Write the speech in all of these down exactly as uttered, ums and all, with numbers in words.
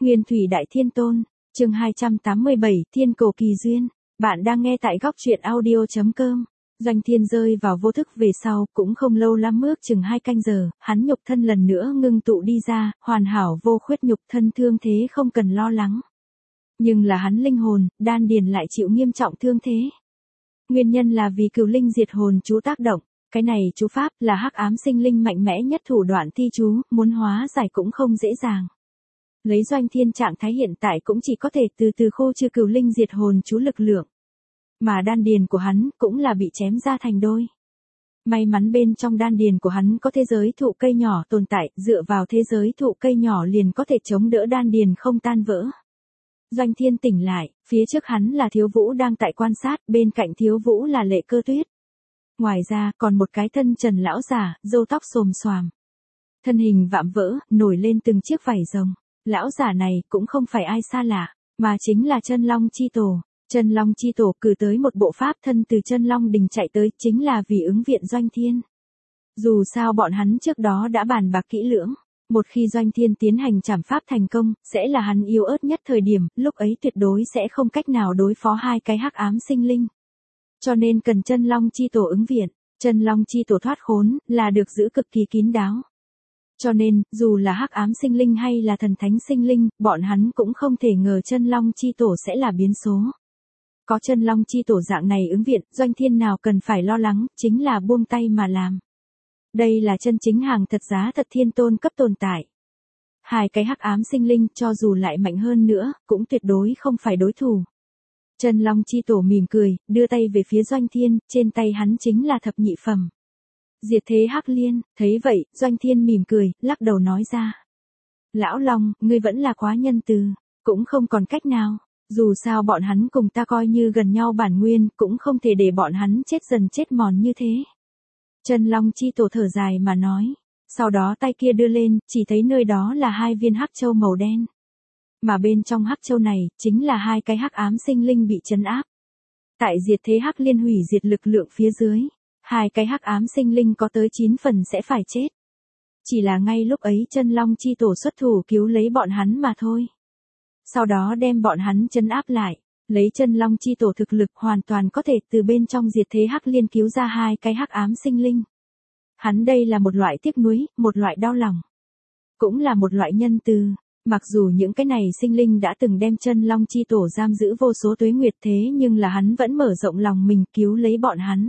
Nguyên Thủy Đại Thiên Tôn, chương hai trăm tám mươi bảy, Thiên Cổ Kỳ Duyên. Bạn đang nghe tại góc truyện audio.com. Doanh Thiên rơi vào vô thức về sau, cũng không lâu lắm, ước chừng hai canh giờ, hắn nhục thân lần nữa ngưng tụ đi ra, hoàn hảo vô khuyết, nhục thân thương thế không cần lo lắng. Nhưng là hắn linh hồn, đan điền lại chịu nghiêm trọng thương thế. Nguyên nhân là vì cửu linh diệt hồn chú tác động. Cái này chú pháp là hắc ám sinh linh mạnh mẽ nhất thủ đoạn thi chú, muốn hóa giải cũng không dễ dàng. Lấy Doanh Thiên trạng thái hiện tại cũng chỉ có thể từ từ khô trừ cửu linh diệt hồn chú lực lượng. Mà đan điền của hắn cũng là bị chém ra thành đôi. May mắn bên trong đan điền của hắn có thế giới thụ cây nhỏ tồn tại, dựa vào thế giới thụ cây nhỏ liền có thể chống đỡ đan điền không tan vỡ. Doanh Thiên tỉnh lại, phía trước hắn là Thiếu Vũ đang tại quan sát, bên cạnh Thiếu Vũ là Lệ Cơ Tuyết. Ngoài ra còn một cái thân trần lão già, râu tóc xồm xoàm. Thân hình vạm vỡ, nổi lên từng chiếc vảy rồng. Lão già này cũng không phải ai xa lạ, mà chính là Chân Long Chi Tổ. Chân Long Chi Tổ cử tới một bộ pháp thân từ Chân Long Đình chạy tới, chính là vì ứng viện Doanh Thiên. Dù sao bọn hắn trước đó đã bàn bạc kỹ lưỡng, một khi Doanh Thiên tiến hành trảm pháp thành công, sẽ là hắn yếu ớt nhất thời điểm, lúc ấy tuyệt đối sẽ không cách nào đối phó hai cái hắc ám sinh linh. Cho nên cần Chân Long Chi Tổ ứng viện, Chân Long Chi Tổ thoát khốn, là được giữ cực kỳ kín đáo. Cho nên, dù là hắc ám sinh linh hay là thần thánh sinh linh, bọn hắn cũng không thể ngờ Chân Long Chi Tổ sẽ là biến số. Có Chân Long Chi Tổ dạng này ứng viện, Doanh Thiên nào cần phải lo lắng, chính là buông tay mà làm. Đây là chân chính hàng thật giá thật thiên tôn cấp tồn tại. Hai cái hắc ám sinh linh cho dù lại mạnh hơn nữa, cũng tuyệt đối không phải đối thủ. Chân Long Chi Tổ mỉm cười, đưa tay về phía Doanh Thiên, trên tay hắn chính là thập nhị phẩm. Diệt thế hắc liên, thấy vậy, Doanh Thiên mỉm cười, lắc đầu nói ra. Lão Long, ngươi vẫn là quá nhân từ, cũng không còn cách nào, dù sao bọn hắn cùng ta coi như gần nhau bản nguyên, cũng không thể để bọn hắn chết dần chết mòn như thế. Chân Long Chi Tổ thở dài mà nói, sau đó tay kia đưa lên, chỉ thấy nơi đó là hai viên hắc châu màu đen. Mà bên trong hắc châu này, chính là hai cái hắc ám sinh linh bị trấn áp. Tại diệt thế hắc liên hủy diệt lực lượng phía dưới, hai cái hắc ám sinh linh có tới chín phần sẽ phải chết. Chỉ là ngay lúc ấy Chân Long Chi Tổ xuất thủ cứu lấy bọn hắn mà thôi. Sau đó đem bọn hắn trấn áp lại, lấy Chân Long Chi Tổ thực lực hoàn toàn có thể từ bên trong diệt thế hắc liên cứu ra hai cái hắc ám sinh linh. Hắn đây là một loại tiếc nuối, một loại đau lòng. Cũng là một loại nhân từ. Mặc dù những cái này sinh linh đã từng đem Chân Long Chi Tổ giam giữ vô số tuế nguyệt, thế nhưng là hắn vẫn mở rộng lòng mình cứu lấy bọn hắn.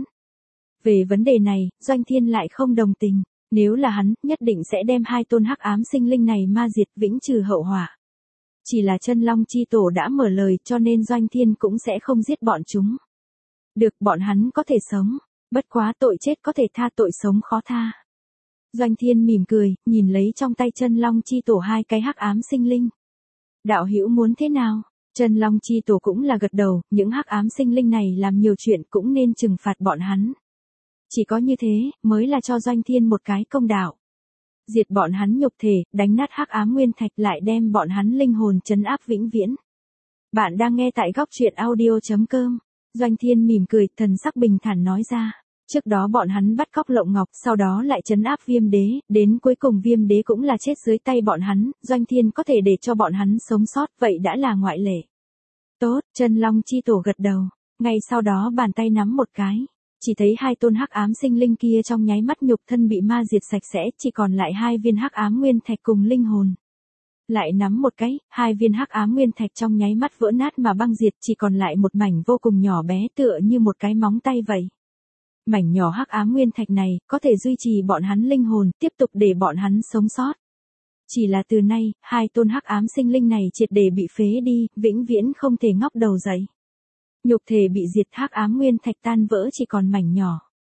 Về vấn đề này, Doanh Thiên lại không đồng tình. Nếu là hắn, nhất định sẽ đem hai tôn hắc ám sinh linh này ma diệt, vĩnh trừ hậu họa. Chỉ là Chân Long Chi Tổ đã mở lời, cho nên Doanh Thiên cũng sẽ không giết bọn chúng. Được, bọn hắn có thể sống. Bất quá tội chết có thể tha, tội sống khó tha. Doanh Thiên mỉm cười, nhìn lấy trong tay Chân Long Chi Tổ hai cái hắc ám sinh linh. Đạo hữu muốn thế nào? Chân Long Chi Tổ cũng là gật đầu, những hắc ám sinh linh này làm nhiều chuyện cũng nên trừng phạt bọn hắn. Chỉ có như thế, mới là cho Doanh Thiên một cái công đạo. Diệt bọn hắn nhục thể, đánh nát hắc ám nguyên thạch, lại đem bọn hắn linh hồn trấn áp vĩnh viễn. Bạn đang nghe tại góc truyện audio.com. Doanh Thiên mỉm cười, thần sắc bình thản nói ra. Trước đó bọn hắn bắt cóc Lộng Ngọc, sau đó lại trấn áp Viêm Đế, đến cuối cùng Viêm Đế cũng là chết dưới tay bọn hắn, Doanh Thiên có thể để cho bọn hắn sống sót, vậy đã là ngoại lệ. Tốt, Chân Long Chi Tổ gật đầu, ngay sau đó bàn tay nắm một cái, chỉ thấy hai tôn hắc ám sinh linh kia trong nháy mắt nhục thân bị ma diệt sạch sẽ, chỉ còn lại hai viên hắc ám nguyên thạch cùng linh hồn. Lại nắm một cái, hai viên hắc ám nguyên thạch trong nháy mắt vỡ nát mà băng diệt, chỉ còn lại một mảnh vô cùng nhỏ bé, tựa như một cái móng tay vậy. Mảnh nhỏ hắc ám nguyên thạch này, có thể duy trì bọn hắn linh hồn, tiếp tục để bọn hắn sống sót. Chỉ là từ nay, hai tôn hắc ám sinh linh này triệt để bị phế đi, vĩnh viễn không thể ngóc đầu dậy. Nhục thể bị diệt, hắc ám nguyên thạch tan vỡ chỉ còn mảnh nhỏ.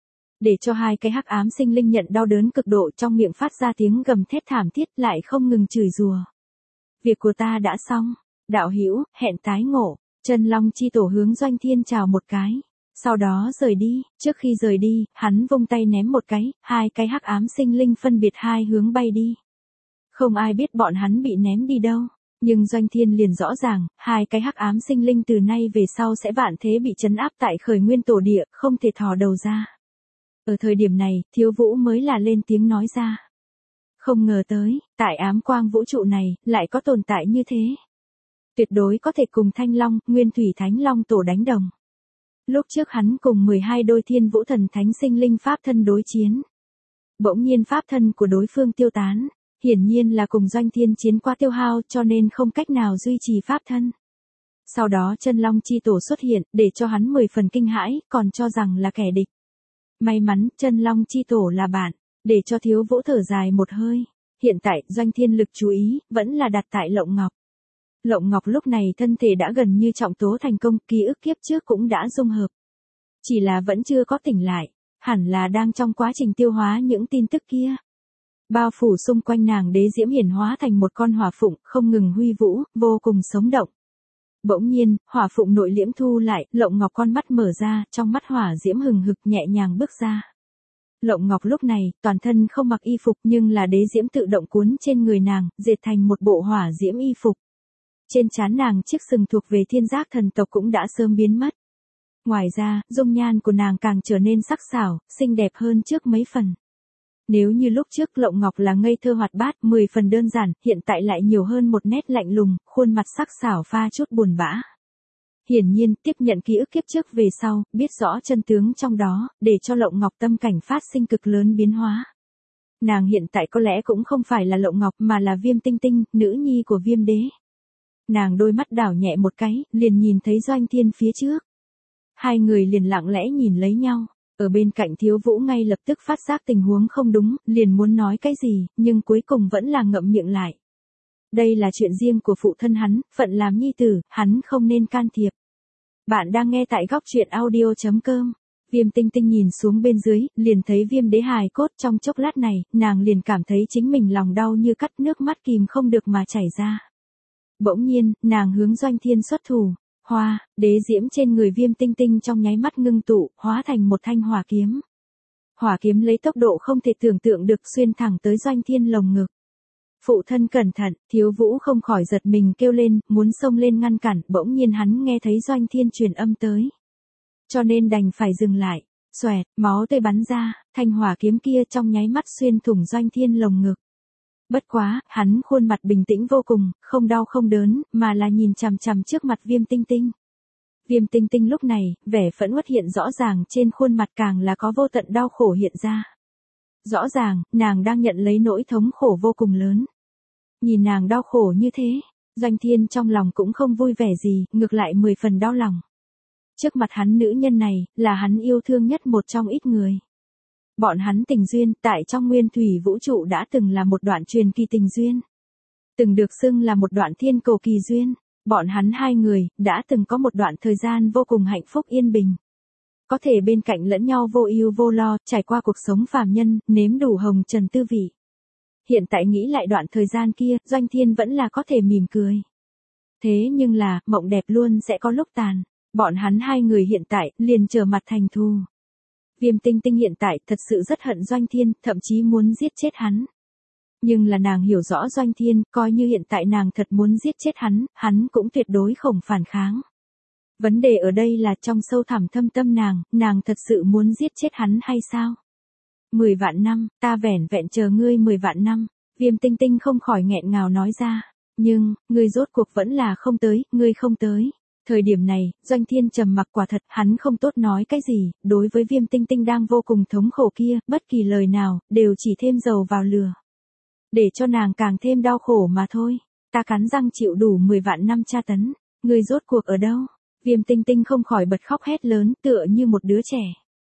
Để cho hai cái hắc ám sinh linh nhận đau đớn cực độ, trong miệng phát ra tiếng gầm thét thảm thiết, lại không ngừng chửi rủa. Việc của ta đã xong, đạo hữu, hẹn tái ngộ. Chân Long Chi Tổ hướng Doanh Thiên chào một cái, sau đó rời đi. Trước khi rời đi, hắn vung tay ném một cái, hai cái hắc ám sinh linh phân biệt hai hướng bay đi. Không ai biết bọn hắn bị ném đi đâu, nhưng Doanh Thiên liền rõ ràng, hai cái hắc ám sinh linh từ nay về sau sẽ vạn thế bị trấn áp tại Khởi Nguyên Tổ Địa, không thể thò đầu ra. Ở thời điểm này, Thiếu Vũ mới là lên tiếng nói ra. Không ngờ tới, tại ám quang vũ trụ này, lại có tồn tại như thế. Tuyệt đối có thể cùng Thanh Long, Nguyên Thủy Thánh Long tổ đánh đồng. Lúc trước hắn cùng mười hai đôi thiên vũ thần thánh sinh linh pháp thân đối chiến. Bỗng nhiên pháp thân của đối phương tiêu tán, hiển nhiên là cùng Doanh Thiên chiến qua tiêu hao cho nên không cách nào duy trì pháp thân. Sau đó chân long chi tổ xuất hiện, để cho hắn mười phần kinh hãi, còn cho rằng là kẻ địch. May mắn, chân long chi tổ là bạn, để cho thiếu vũ thở dài một hơi. Hiện tại, Doanh Thiên lực chú ý, vẫn là đặt tại Lộng Ngọc. Lộng Ngọc lúc này thân thể đã gần như trọng tố thành công, ký ức kiếp trước cũng đã dung hợp. Chỉ là vẫn chưa có tỉnh lại, hẳn là đang trong quá trình tiêu hóa những tin tức kia. Bao phủ xung quanh nàng đế diễm hiển hóa thành một con hỏa phụng, không ngừng huy vũ, vô cùng sống động. Bỗng nhiên, hỏa phụng nội liễm thu lại, Lộng Ngọc con mắt mở ra, trong mắt hỏa diễm hừng hực nhẹ nhàng bước ra. Lộng Ngọc lúc này, toàn thân không mặc y phục nhưng là đế diễm tự động cuốn trên người nàng, dệt thành một bộ hỏa diễm y phục. Trên trán nàng chiếc sừng thuộc về thiên giác thần tộc cũng đã sớm biến mất. Ngoài ra, dung nhan của nàng càng trở nên sắc sảo, xinh đẹp hơn trước mấy phần. Nếu như lúc trước Lộng Ngọc là ngây thơ hoạt bát, mười phần đơn giản, hiện tại lại nhiều hơn một nét lạnh lùng, khuôn mặt sắc sảo pha chút buồn bã. Hiển nhiên, tiếp nhận ký ức kiếp trước về sau, biết rõ chân tướng trong đó, để cho Lộng Ngọc tâm cảnh phát sinh cực lớn biến hóa. Nàng hiện tại có lẽ cũng không phải là Lộng Ngọc mà là Viêm Tinh Tinh, nữ nhi của Viêm Đế. Nàng đôi mắt đảo nhẹ một cái, liền nhìn thấy Doanh Thiên phía trước. Hai người liền lặng lẽ nhìn lấy nhau. Ở bên cạnh Thiếu Vũ ngay lập tức phát giác tình huống không đúng, liền muốn nói cái gì, nhưng cuối cùng vẫn là ngậm miệng lại. Đây là chuyện riêng của phụ thân hắn, phận làm nhi tử, hắn không nên can thiệp. Bạn đang nghe tại góc truyện audio chấm com. Viêm Tinh Tinh nhìn xuống bên dưới, liền thấy Viêm Đế hài cốt, trong chốc lát này, nàng liền cảm thấy chính mình lòng đau như cắt, nước mắt kìm không được mà chảy ra. Bỗng nhiên, nàng hướng Doanh Thiên xuất thủ. Hoa, đế diễm trên người Viêm Tinh Tinh trong nháy mắt ngưng tụ, hóa thành một thanh hỏa kiếm. Hỏa kiếm lấy tốc độ không thể tưởng tượng được xuyên thẳng tới Doanh Thiên lồng ngực. Phụ thân cẩn thận, Thiếu Vũ không khỏi giật mình kêu lên, muốn xông lên ngăn cản, bỗng nhiên hắn nghe thấy Doanh Thiên truyền âm tới. Cho nên đành phải dừng lại, xoẹt, máu tươi bắn ra, thanh hỏa kiếm kia trong nháy mắt xuyên thủng Doanh Thiên lồng ngực. Bất quá, hắn khuôn mặt bình tĩnh vô cùng, không đau không đớn, mà là nhìn chằm chằm trước mặt Viêm Tinh Tinh. Viêm Tinh Tinh lúc này, vẻ phẫn uất hiện rõ ràng trên khuôn mặt càng là có vô tận đau khổ hiện ra. Rõ ràng, nàng đang nhận lấy nỗi thống khổ vô cùng lớn. Nhìn nàng đau khổ như thế, Doanh Thiên trong lòng cũng không vui vẻ gì, ngược lại mười phần đau lòng. Trước mặt hắn nữ nhân này, là hắn yêu thương nhất một trong ít người. Bọn hắn tình duyên, tại trong nguyên thủy vũ trụ đã từng là một đoạn truyền kỳ tình duyên. Từng được xưng là một đoạn thiên cổ kỳ duyên. Bọn hắn hai người, đã từng có một đoạn thời gian vô cùng hạnh phúc yên bình. Có thể bên cạnh lẫn nhau vô ưu vô lo, trải qua cuộc sống phàm nhân, nếm đủ hồng trần tư vị. Hiện tại nghĩ lại đoạn thời gian kia, Doanh Thiên vẫn là có thể mỉm cười. Thế nhưng là, mộng đẹp luôn sẽ có lúc tàn. Bọn hắn hai người hiện tại, liền trở mặt thành thù. Viêm Tinh Tinh hiện tại thật sự rất hận Doanh Thiên, thậm chí muốn giết chết hắn. Nhưng là nàng hiểu rõ Doanh Thiên, coi như hiện tại nàng thật muốn giết chết hắn, hắn cũng tuyệt đối không phản kháng. Vấn đề ở đây là trong sâu thẳm thâm tâm nàng, nàng thật sự muốn giết chết hắn hay sao? Mười vạn năm, ta vẻn vẹn chờ ngươi mười vạn năm, Viêm Tinh Tinh không khỏi nghẹn ngào nói ra. Nhưng, ngươi rốt cuộc vẫn là không tới, ngươi không tới. Thời điểm này, Doanh Thiên trầm mặc quả thật, hắn không tốt nói cái gì, đối với Viêm Tinh Tinh đang vô cùng thống khổ kia, bất kỳ lời nào, đều chỉ thêm dầu vào lửa. Để cho nàng càng thêm đau khổ mà thôi. Ta cắn răng chịu đủ mười vạn năm tra tấn, ngươi rốt cuộc ở đâu? Viêm Tinh Tinh không khỏi bật khóc hét lớn, tựa như một đứa trẻ.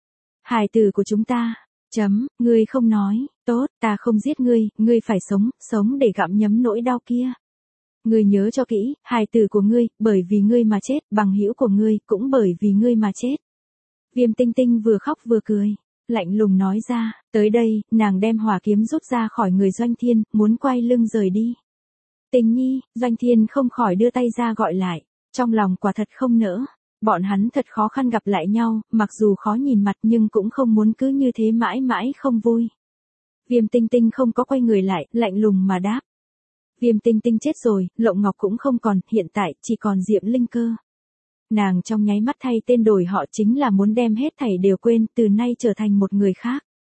Hài tử của chúng ta, chấm, ngươi không nói, tốt, ta không giết ngươi, ngươi phải sống, sống để gặm nhấm nỗi đau kia. Ngươi nhớ cho kỹ, hài tử của ngươi, bởi vì ngươi mà chết, bằng hữu của ngươi, cũng bởi vì ngươi mà chết. Viêm Tinh Tinh vừa khóc vừa cười, lạnh lùng nói ra, tới đây, nàng đem hỏa kiếm rút ra khỏi người Doanh Thiên, muốn quay lưng rời đi. Tình nhi, Doanh Thiên không khỏi đưa tay ra gọi lại, trong lòng quả thật không nỡ. Bọn hắn thật khó khăn gặp lại nhau, mặc dù khó nhìn mặt nhưng cũng không muốn cứ như thế mãi mãi không vui. Viêm Tinh Tinh không có quay người lại, lạnh lùng mà đáp. Viêm Tinh Tinh chết rồi, Lộng Ngọc cũng không còn, hiện tại chỉ còn Diệm Linh Cơ. Nàng trong nháy mắt thay tên đổi họ chính là muốn đem hết thảy đều quên, từ nay trở thành một người khác.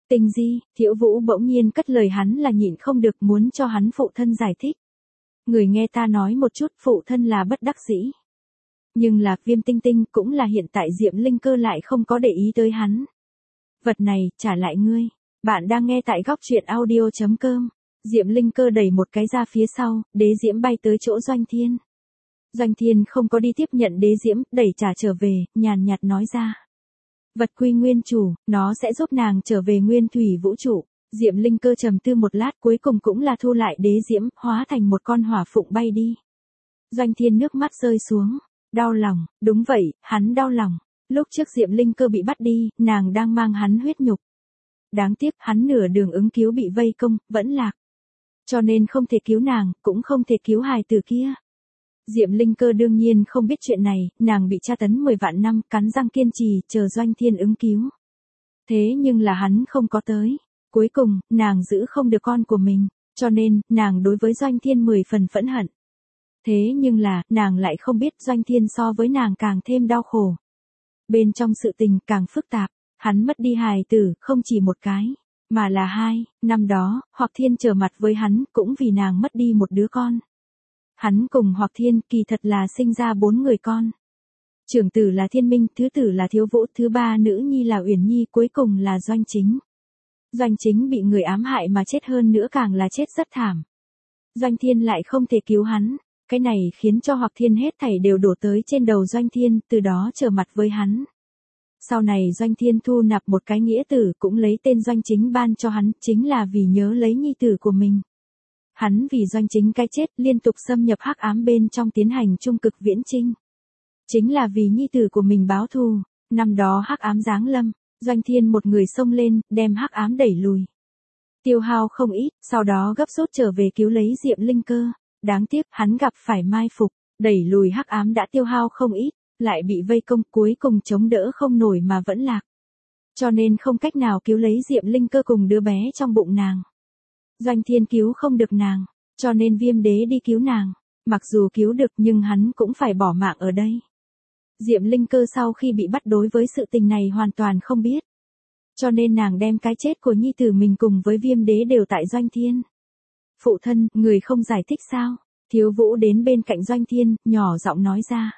Tình gì, Thiệu Vũ bỗng nhiên cất lời, hắn là nhịn không được muốn cho hắn phụ thân giải thích. Người nghe ta nói một chút, phụ thân là bất đắc dĩ. Nhưng là Viêm Tinh Tinh cũng là hiện tại Diệm Linh Cơ lại không có để ý tới hắn. Vật này, trả lại ngươi. Bạn đang nghe tại góc truyện audio.com. Diệm Linh Cơ đẩy một cái ra phía sau, đế diễm bay tới chỗ Doanh Thiên. Doanh Thiên không có đi tiếp nhận đế diễm, đẩy trả trở về, nhàn nhạt nói ra. Vật quy nguyên chủ, nó sẽ giúp nàng trở về nguyên thủy vũ trụ. Diệm Linh Cơ trầm tư một lát, cuối cùng cũng là thu lại đế diễm, hóa thành một con hỏa phụng bay đi. Doanh Thiên nước mắt rơi xuống, đau lòng, đúng vậy, hắn đau lòng. Lúc trước Diệm Linh Cơ bị bắt đi, nàng đang mang hắn huyết nhục. Đáng tiếc, hắn nửa đường ứng cứu bị vây công, vẫn lạc. Cho nên không thể cứu nàng, cũng không thể cứu hài tử kia. Diệm Linh Cơ đương nhiên không biết chuyện này, nàng bị tra tấn mười vạn năm, cắn răng kiên trì, chờ Doanh Thiên ứng cứu. Thế nhưng là hắn không có tới. Cuối cùng, nàng giữ không được con của mình, cho nên, nàng đối với Doanh Thiên mười phần phẫn hận. Thế nhưng là, nàng lại không biết Doanh Thiên so với nàng càng thêm đau khổ. Bên trong sự tình càng phức tạp, hắn mất đi hài tử, không chỉ một cái, mà là hai. Năm đó, Hoặc Thiên trở mặt với hắn, cũng vì nàng mất đi một đứa con. Hắn cùng Hoặc Thiên kỳ thật là sinh ra bốn người con. Trưởng tử là Thiên Minh, thứ tử là Thiếu Vũ, thứ ba nữ nhi là Uyển Nhi, cuối cùng là Doanh Chính. Doanh Chính bị người ám hại mà chết, hơn nữa càng là chết rất thảm. Doanh Thiên lại không thể cứu hắn, cái này khiến cho Hoặc Thiên hết thảy đều đổ tới trên đầu Doanh Thiên, từ đó trở mặt với hắn. Sau này Doanh Thiên thu nạp một cái nghĩa tử, cũng lấy tên Doanh Chính ban cho hắn, chính là vì nhớ lấy nhi tử của mình. Hắn vì Doanh Chính cái chết liên tục xâm nhập hắc ám bên trong tiến hành trung cực viễn chinh. Chính là vì nhi tử của mình báo thù. Năm đó hắc ám giáng lâm, Doanh Thiên một người xông lên, đem hắc ám đẩy lùi. Tiêu hao không ít, sau đó gấp rút trở về cứu lấy Diệm Linh Cơ. Đáng tiếc, hắn gặp phải mai phục, đẩy lùi hắc ám đã tiêu hao không ít, lại bị vây công, cuối cùng chống đỡ không nổi mà vẫn lạc. Cho nên không cách nào cứu lấy Diệm Linh Cơ cùng đứa bé trong bụng nàng. Doanh Thiên cứu không được nàng, cho nên Viêm Đế đi cứu nàng. Mặc dù cứu được nhưng hắn cũng phải bỏ mạng ở đây. Diệm Linh Cơ sau khi bị bắt đối với sự tình này hoàn toàn không biết. Cho nên nàng đem cái chết của nhi tử mình cùng với Viêm Đế đều tại Doanh Thiên. Phụ thân, người không giải thích sao? Thiếu Vũ đến bên cạnh Doanh Thiên, nhỏ giọng nói ra.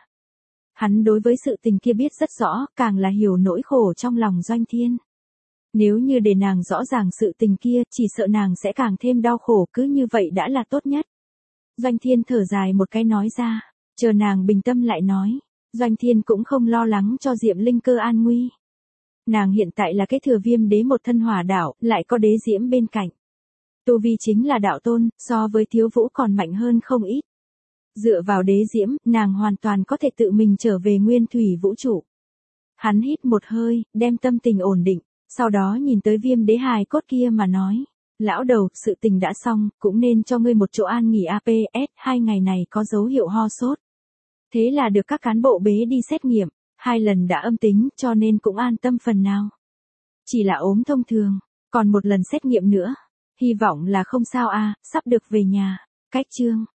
Hắn đối với sự tình kia biết rất rõ, càng là hiểu nỗi khổ trong lòng Doanh Thiên. Nếu như để nàng rõ ràng sự tình kia, chỉ sợ nàng sẽ càng thêm đau khổ, cứ như vậy đã là tốt nhất. Doanh Thiên thở dài một cái nói ra, chờ nàng bình tâm lại nói. Doanh Thiên cũng không lo lắng cho Diệm Linh Cơ an nguy. Nàng hiện tại là cái thừa Viêm Đế một thân hỏa đạo, lại có đế diễm bên cạnh. Tu vi chính là đạo tôn, so với Thiếu Vũ còn mạnh hơn không ít. Dựa vào đế diễm, nàng hoàn toàn có thể tự mình trở về nguyên thủy vũ trụ. Hắn hít một hơi, đem tâm tình ổn định, sau đó nhìn tới Viêm Đế hài cốt kia mà nói. Lão đầu, sự tình đã xong, cũng nên cho ngươi một chỗ an nghỉ a pê ét, hai ngày này có dấu hiệu ho sốt. Thế là được các cán bộ bế đi xét nghiệm, hai lần đã âm tính cho nên cũng an tâm phần nào. Chỉ là ốm thông thường, còn một lần xét nghiệm nữa. Hy vọng là không sao a, sắp được về nhà. Cách chương.